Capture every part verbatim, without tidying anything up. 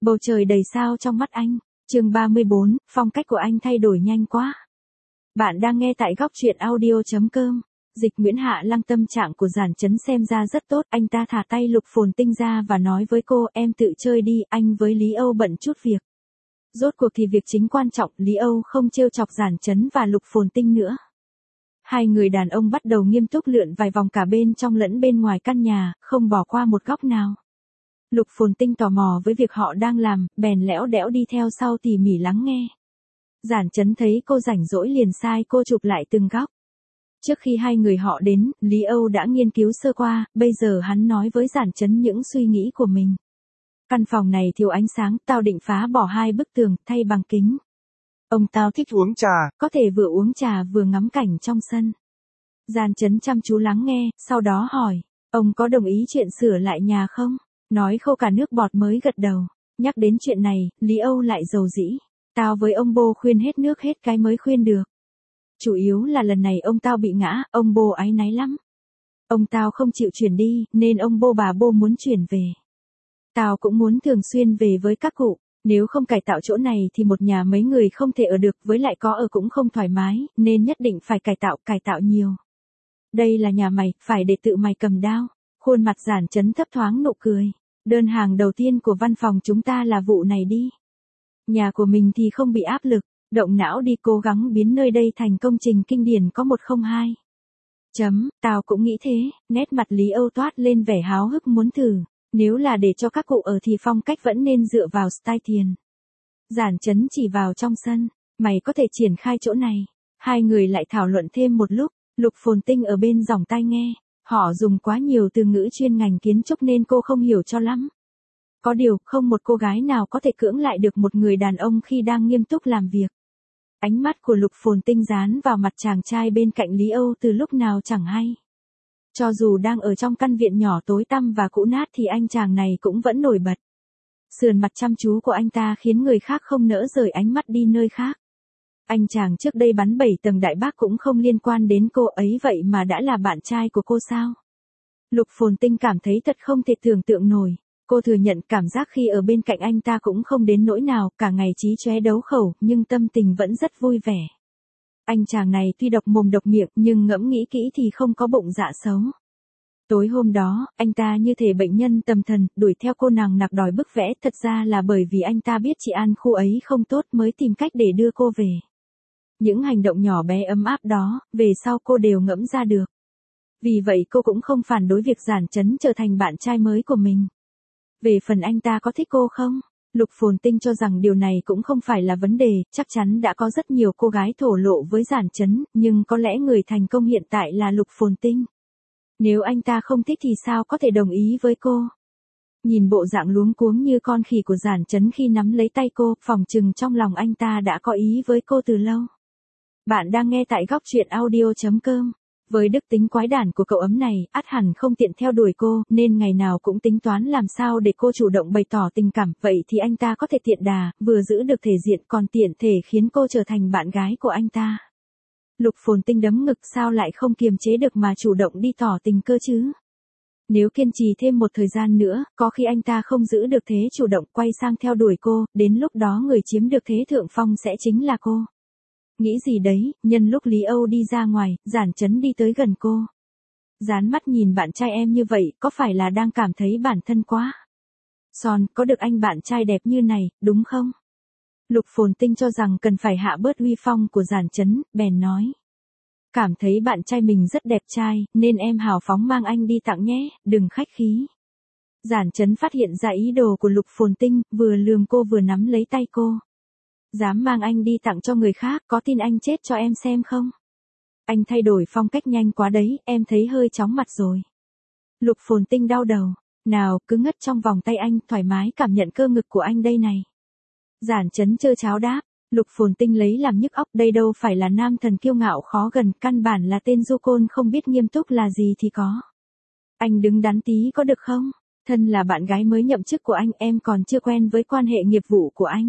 Bầu trời đầy sao trong mắt anh. Chương ba mươi bốn, phong cách của anh thay đổi nhanh quá. Bạn đang nghe tại góc truyện audio.com. Dịch Nguyễn Hạ Lăng. Tâm trạng của Giản Chấn xem ra rất tốt, anh ta thả tay Lục Phồn Tinh ra và nói với cô, em tự chơi đi, anh với Lý Âu bận chút việc. Rốt cuộc thì việc chính quan trọng, Lý Âu không trêu chọc Giản Chấn và Lục Phồn Tinh nữa. Hai người đàn ông bắt đầu nghiêm túc lượn vài vòng cả bên trong lẫn bên ngoài căn nhà, không bỏ qua một góc nào. Lục Phồn Tinh tò mò với việc họ đang làm, bèn lẽo đẽo đi theo sau tỉ mỉ lắng nghe. Giản Chấn thấy cô rảnh rỗi liền sai cô chụp lại từng góc. Trước khi hai người họ đến, Lý Âu đã nghiên cứu sơ qua, bây giờ hắn nói với Giản Chấn những suy nghĩ của mình. Căn phòng này thiếu ánh sáng, tao định phá bỏ hai bức tường, thay bằng kính. Ông tao thích uống trà, có thể vừa uống trà vừa ngắm cảnh trong sân. Giản Chấn chăm chú lắng nghe, sau đó hỏi, ông có đồng ý chuyện sửa lại nhà không? Nói khô cả nước bọt mới gật đầu. Nhắc đến chuyện này, Lý Âu lại dầu dĩ. Tao với ông bô khuyên hết nước hết cái mới khuyên được. Chủ yếu là lần này ông tao bị ngã, ông bô áy náy lắm. Ông tao không chịu chuyển đi, nên ông bô bà bô muốn chuyển về. Tao cũng muốn thường xuyên về với các cụ. Nếu không cải tạo chỗ này thì một nhà mấy người không thể ở được, với lại có ở cũng không thoải mái, nên nhất định phải cải tạo, cải tạo nhiều. Đây là nhà mày, phải để tự mày cầm đao. Khuôn mặt Giản Chấn thấp thoáng nụ cười. Đơn hàng đầu tiên của văn phòng chúng ta là vụ này đi. Nhà của mình thì không bị áp lực, động não đi cố gắng biến nơi đây thành công trình kinh điển có một không hai. Chấm, tao cũng nghĩ thế, nét mặt Lý Âu toát lên vẻ háo hức muốn thử. Nếu là để cho các cụ ở thì phong cách vẫn nên dựa vào style tiền. Giản Chấn chỉ vào trong sân, mày có thể triển khai chỗ này. Hai người lại thảo luận thêm một lúc, Lục Phồn Tinh ở bên giỏng tai nghe. Họ dùng quá nhiều từ ngữ chuyên ngành kiến trúc nên cô không hiểu cho lắm. Có điều, không một cô gái nào có thể cưỡng lại được một người đàn ông khi đang nghiêm túc làm việc. Ánh mắt của Lục Phồn Tinh dán vào mặt chàng trai bên cạnh Lý Âu từ lúc nào chẳng hay. Cho dù đang ở trong căn viện nhỏ tối tăm và cũ nát thì anh chàng này cũng vẫn nổi bật. Sườn mặt chăm chú của anh ta khiến người khác không nỡ rời ánh mắt đi nơi khác. Anh chàng trước đây bắn bảy tầng đại bác cũng không liên quan đến cô ấy, vậy mà đã là bạn trai của cô sao? Lục Phồn Tinh cảm thấy thật không thể tưởng tượng nổi. Cô thừa nhận cảm giác khi ở bên cạnh anh ta cũng không đến nỗi nào, cả ngày chí chóe đấu khẩu, nhưng tâm tình vẫn rất vui vẻ. Anh chàng này tuy độc mồm độc miệng, nhưng ngẫm nghĩ kỹ thì không có bụng dạ xấu. Tối hôm đó, anh ta như thể bệnh nhân tâm thần, đuổi theo cô nàng nặc đòi bức vẽ, thật ra là bởi vì anh ta biết chị An khu ấy không tốt mới tìm cách để đưa cô về. Những hành động nhỏ bé ấm áp đó, về sau cô đều ngẫm ra được. Vì vậy cô cũng không phản đối việc Giản Chấn trở thành bạn trai mới của mình. Về phần anh ta có thích cô không? Lục Phồn Tinh cho rằng điều này cũng không phải là vấn đề, chắc chắn đã có rất nhiều cô gái thổ lộ với Giản Chấn, nhưng có lẽ người thành công hiện tại là Lục Phồn Tinh. Nếu anh ta không thích thì sao có thể đồng ý với cô? Nhìn bộ dạng luống cuống như con khỉ của Giản Chấn khi nắm lấy tay cô, phỏng chừng trong lòng anh ta đã có ý với cô từ lâu. Bạn đang nghe tại góc truyện audio.com. Với đức tính quái đản của cậu ấm này, ắt hẳn không tiện theo đuổi cô, nên ngày nào cũng tính toán làm sao để cô chủ động bày tỏ tình cảm, vậy thì anh ta có thể tiện đà, vừa giữ được thể diện còn tiện thể khiến cô trở thành bạn gái của anh ta. Lục Phồn Tinh đấm ngực, sao lại không kiềm chế được mà chủ động đi tỏ tình cơ chứ? Nếu kiên trì thêm một thời gian nữa, có khi anh ta không giữ được thế chủ động quay sang theo đuổi cô, đến lúc đó người chiếm được thế thượng phong sẽ chính là cô. Nghĩ gì đấy, nhân lúc Lý Âu đi ra ngoài, Giản Chấn đi tới gần cô. Dán mắt nhìn bạn trai em như vậy, có phải là đang cảm thấy bản thân quá son, có được anh bạn trai đẹp như này, đúng không? Lục Phồn Tinh cho rằng cần phải hạ bớt uy phong của Giản Chấn, bèn nói. Cảm thấy bạn trai mình rất đẹp trai, nên em hào phóng mang anh đi tặng nhé, đừng khách khí. Giản Chấn phát hiện ra ý đồ của Lục Phồn Tinh, vừa lườm cô vừa nắm lấy tay cô. Dám mang anh đi tặng cho người khác, có tin anh chết cho em xem không? Anh thay đổi phong cách nhanh quá đấy, em thấy hơi chóng mặt rồi. Lục Phồn Tinh đau đầu. Nào, cứ ngất trong vòng tay anh, thoải mái cảm nhận cơ ngực của anh đây này. Giản Chấn trơ cháo đáp. Lục Phồn Tinh lấy làm nhức óc, đây đâu phải là nam thần kiêu ngạo khó gần, căn bản là tên du côn không biết nghiêm túc là gì thì có. Anh đứng đắn tí có được không? Thân là bạn gái mới nhậm chức của anh, em còn chưa quen với quan hệ nghiệp vụ của anh.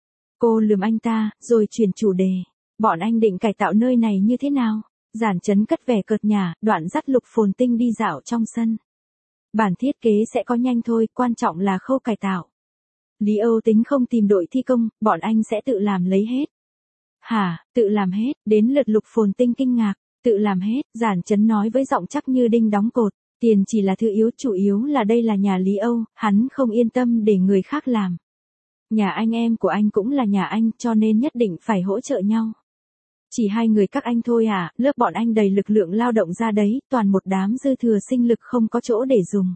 Cô lườm anh ta, rồi chuyển chủ đề. Bọn anh định cải tạo nơi này như thế nào? Giản Chấn cất vẻ cợt nhả, đoạn dắt Lục Phồn Tinh đi dạo trong sân. Bản thiết kế sẽ có nhanh thôi, quan trọng là khâu cải tạo. Lý Âu tính không tìm đội thi công, bọn anh sẽ tự làm lấy hết. Hả, tự làm hết, đến lượt Lục Phồn Tinh kinh ngạc, tự làm hết, Giản Chấn nói với giọng chắc như đinh đóng cột, tiền chỉ là thứ yếu, chủ yếu là đây là nhà Lý Âu, hắn không yên tâm để người khác làm. Nhà anh em của anh cũng là nhà anh, cho nên nhất định phải hỗ trợ nhau. Chỉ hai người các anh thôi à, lớp bọn anh đầy lực lượng lao động ra đấy, toàn một đám dư thừa sinh lực không có chỗ để dùng.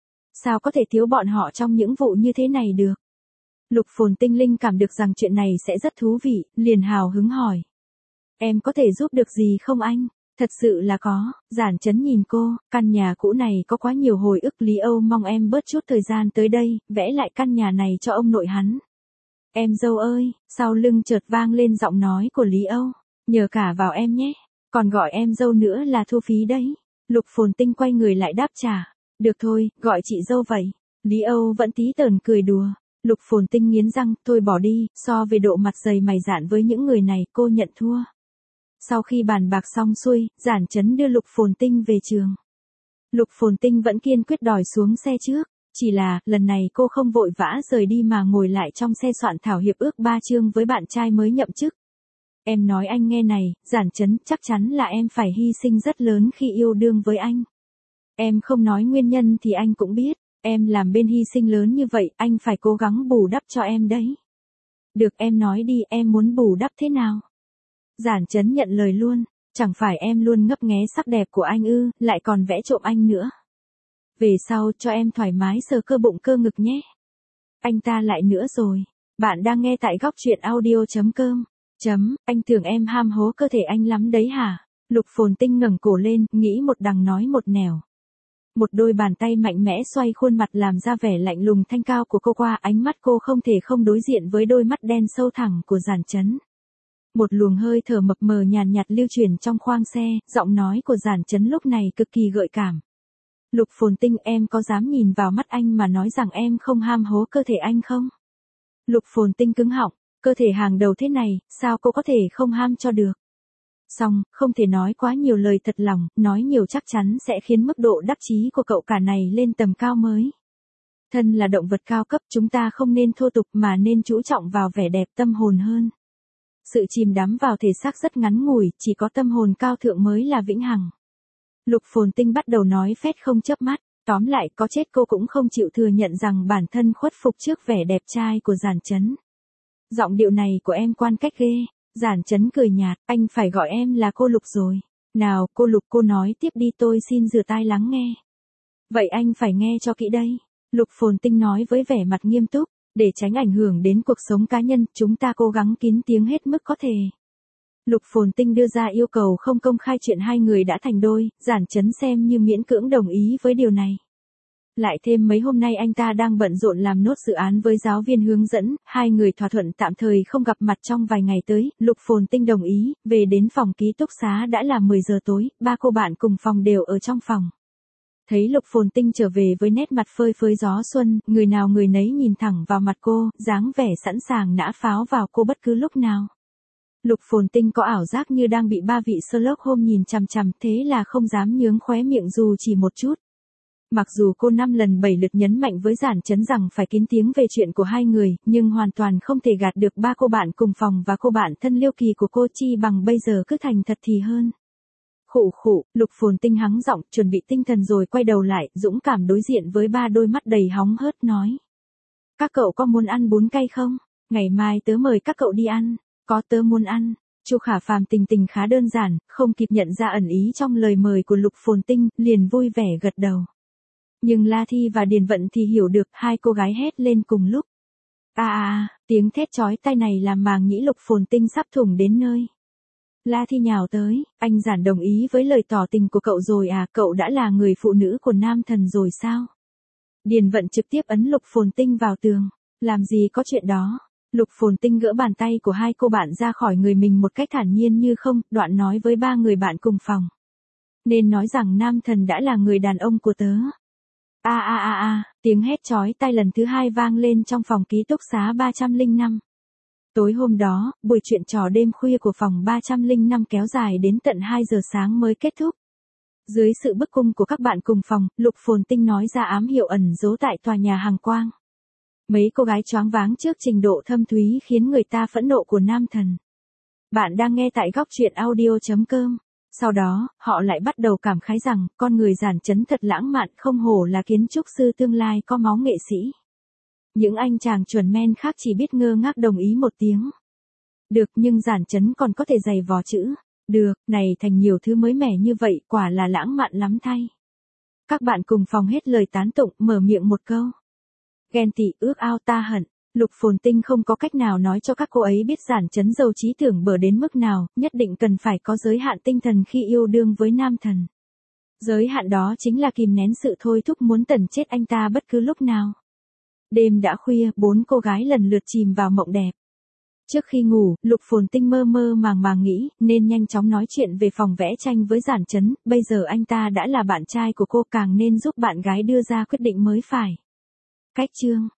Sao có thể thiếu bọn họ trong những vụ như thế này được? Lục Phồn Tinh linh cảm được rằng chuyện này sẽ rất thú vị, liền hào hứng hỏi. Em có thể giúp được gì không anh? Thật sự là có, Giản Chấn nhìn cô, căn nhà cũ này có quá nhiều hồi ức, Lý Âu mong em bớt chút thời gian tới đây, vẽ lại căn nhà này cho ông nội hắn. Em dâu ơi, sau lưng chợt vang lên giọng nói của Lý Âu, nhờ cả vào em nhé, còn gọi em dâu nữa là thu phí đấy. Lục Phồn Tinh quay người lại đáp trả, được thôi, gọi chị dâu vậy. Lý Âu vẫn tí tởn cười đùa. Lục Phồn Tinh nghiến răng, thôi bỏ đi, so về độ mặt dày mày dạn với những người này, cô nhận thua. Sau khi bàn bạc xong xuôi, Giản Chấn đưa Lục Phồn Tinh về trường. Lục Phồn Tinh vẫn kiên quyết đòi xuống xe trước, chỉ là, lần này cô không vội vã rời đi mà ngồi lại trong xe soạn thảo hiệp ước ba chương với bạn trai mới nhậm chức. Em nói anh nghe này, Giản Chấn, chắc chắn là em phải hy sinh rất lớn khi yêu đương với anh. Em không nói nguyên nhân thì anh cũng biết, em làm bên hy sinh lớn như vậy, anh phải cố gắng bù đắp cho em đấy. Được, em nói đi, em muốn bù đắp thế nào? Giản Chấn nhận lời luôn, chẳng phải em luôn ngấp nghé sắc đẹp của anh ư, lại còn vẽ trộm anh nữa. Về sau cho em thoải mái sờ cơ bụng cơ ngực nhé. Anh ta lại nữa rồi. Bạn đang nghe tại góc truyện audio chấm com. Chấm, anh tưởng em ham hố cơ thể anh lắm đấy hả? Lục Phồn Tinh ngẩng cổ lên, nghĩ một đằng nói một nẻo. Một đôi bàn tay mạnh mẽ xoay khuôn mặt làm ra vẻ lạnh lùng thanh cao của cô qua, ánh mắt cô không thể không đối diện với đôi mắt đen sâu thẳm của Giản Chấn. Một luồng hơi thở mập mờ nhàn nhạt lưu truyền trong khoang xe, giọng nói của Giản Chấn lúc này cực kỳ gợi cảm. Lục Phồn Tinh, em có dám nhìn vào mắt anh mà nói rằng em không ham hố cơ thể anh không? Lục Phồn Tinh cứng họng, cơ thể hàng đầu thế này, sao cô có thể không ham cho được? Xong, không thể nói quá nhiều lời thật lòng, nói nhiều chắc chắn sẽ khiến mức độ đắc chí của cậu cả này lên tầm cao mới. Thân là động vật cao cấp, chúng ta không nên thô tục mà nên chú trọng vào vẻ đẹp tâm hồn hơn. Sự chìm đắm vào thể xác rất ngắn ngủi, chỉ có tâm hồn cao thượng mới là vĩnh hằng. Lục Phồn Tinh bắt đầu nói phét không chớp mắt, tóm lại có chết cô cũng không chịu thừa nhận rằng bản thân khuất phục trước vẻ đẹp trai của Giản Chấn. Giọng điệu này của em quan cách ghê. Giản Chấn cười nhạt, anh phải gọi em là cô Lục rồi. Nào, cô Lục, cô nói tiếp đi, tôi xin rửa tai lắng nghe. Vậy anh phải nghe cho kỹ đây. Lục Phồn Tinh nói với vẻ mặt nghiêm túc, để tránh ảnh hưởng đến cuộc sống cá nhân, chúng ta cố gắng kín tiếng hết mức có thể. Lục Phồn Tinh đưa ra yêu cầu không công khai chuyện hai người đã thành đôi, Giản Chấn xem như miễn cưỡng đồng ý với điều này. Lại thêm mấy hôm nay anh ta đang bận rộn làm nốt dự án với giáo viên hướng dẫn, hai người thỏa thuận tạm thời không gặp mặt trong vài ngày tới, Lục Phồn Tinh đồng ý, về đến phòng ký túc xá đã là mười giờ tối, ba cô bạn cùng phòng đều ở trong phòng. Thấy Lục Phồn Tinh trở về với nét mặt phơi phới gió xuân, người nào người nấy nhìn thẳng vào mặt cô, dáng vẻ sẵn sàng nã pháo vào cô bất cứ lúc nào. Lục Phồn Tinh có ảo giác như đang bị ba vị Sherlock Holmes nhìn chằm chằm, thế là không dám nhướng khóe miệng dù chỉ một chút. Mặc dù cô năm lần bảy lượt nhấn mạnh với Giản Chấn rằng phải kín tiếng về chuyện của hai người, nhưng hoàn toàn không thể gạt được ba cô bạn cùng phòng và cô bạn thân Liêu Kỳ của cô, chi bằng bây giờ cứ thành thật thì hơn. Khụ khụ, Lục Phồn Tinh hắng giọng, chuẩn bị tinh thần rồi quay đầu lại, dũng cảm đối diện với ba đôi mắt đầy hóng hớt nói. Các cậu có muốn ăn bún cay không? Ngày mai tớ mời các cậu đi ăn. Có, tớ muốn ăn. Chu Khả Phàm tình tình khá đơn giản, không kịp nhận ra ẩn ý trong lời mời của Lục Phồn Tinh, liền vui vẻ gật đầu. Nhưng La Thi và Điền Vận thì hiểu được, hai cô gái hét lên cùng lúc. À à, tiếng thét chói tai này làm màng nhĩ Lục Phồn Tinh sắp thủng đến nơi. La Thi nhào tới, anh Giản đồng ý với lời tỏ tình của cậu rồi à, cậu đã là người phụ nữ của nam thần rồi sao? Điền Vận trực tiếp ấn Lục Phồn Tinh vào tường, làm gì có chuyện đó. Lục Phồn Tinh gỡ bàn tay của hai cô bạn ra khỏi người mình một cách thản nhiên như không, đoạn nói với ba người bạn cùng phòng. Nên nói rằng nam thần đã là người đàn ông của tớ. A a a a, tiếng hét chói tai lần thứ hai vang lên trong phòng ký túc xá ba trăm lẻ năm. Tối hôm đó, buổi chuyện trò đêm khuya của phòng ba trăm lẻ năm kéo dài đến tận hai giờ sáng mới kết thúc. Dưới sự bức cung của các bạn cùng phòng, Lục Phồn Tinh nói ra ám hiệu ẩn giấu tại tòa nhà Hằng Quang. Mấy cô gái choáng váng trước trình độ thâm thúy khiến người ta phẫn nộ của nam thần. Bạn đang nghe tại góc truyện audio.com. Sau đó, họ lại bắt đầu cảm khái rằng, con người Giản Chấn thật lãng mạn, không hổ là kiến trúc sư tương lai có máu nghệ sĩ. Những anh chàng chuẩn men khác chỉ biết ngơ ngác đồng ý một tiếng. Được, nhưng Giản Chấn còn có thể giày vò chữ. Được, này thành nhiều thứ mới mẻ như vậy, quả là lãng mạn lắm thay. Các bạn cùng phòng hết lời tán tụng, mở miệng một câu. Ghen tị, ước ao, ta hận. Lục Phồn Tinh không có cách nào nói cho các cô ấy biết Giản Chấn giàu trí tưởng bở đến mức nào, nhất định cần phải có giới hạn tinh thần khi yêu đương với nam thần. Giới hạn đó chính là kìm nén sự thôi thúc muốn tẩn chết anh ta bất cứ lúc nào. Đêm đã khuya, bốn cô gái lần lượt chìm vào mộng đẹp. Trước khi ngủ, Lục Phồn Tinh mơ mơ màng màng nghĩ, nên nhanh chóng nói chuyện về phòng vẽ tranh với Giản Chấn, bây giờ anh ta đã là bạn trai của cô, càng nên giúp bạn gái đưa ra quyết định mới phải. Cách chương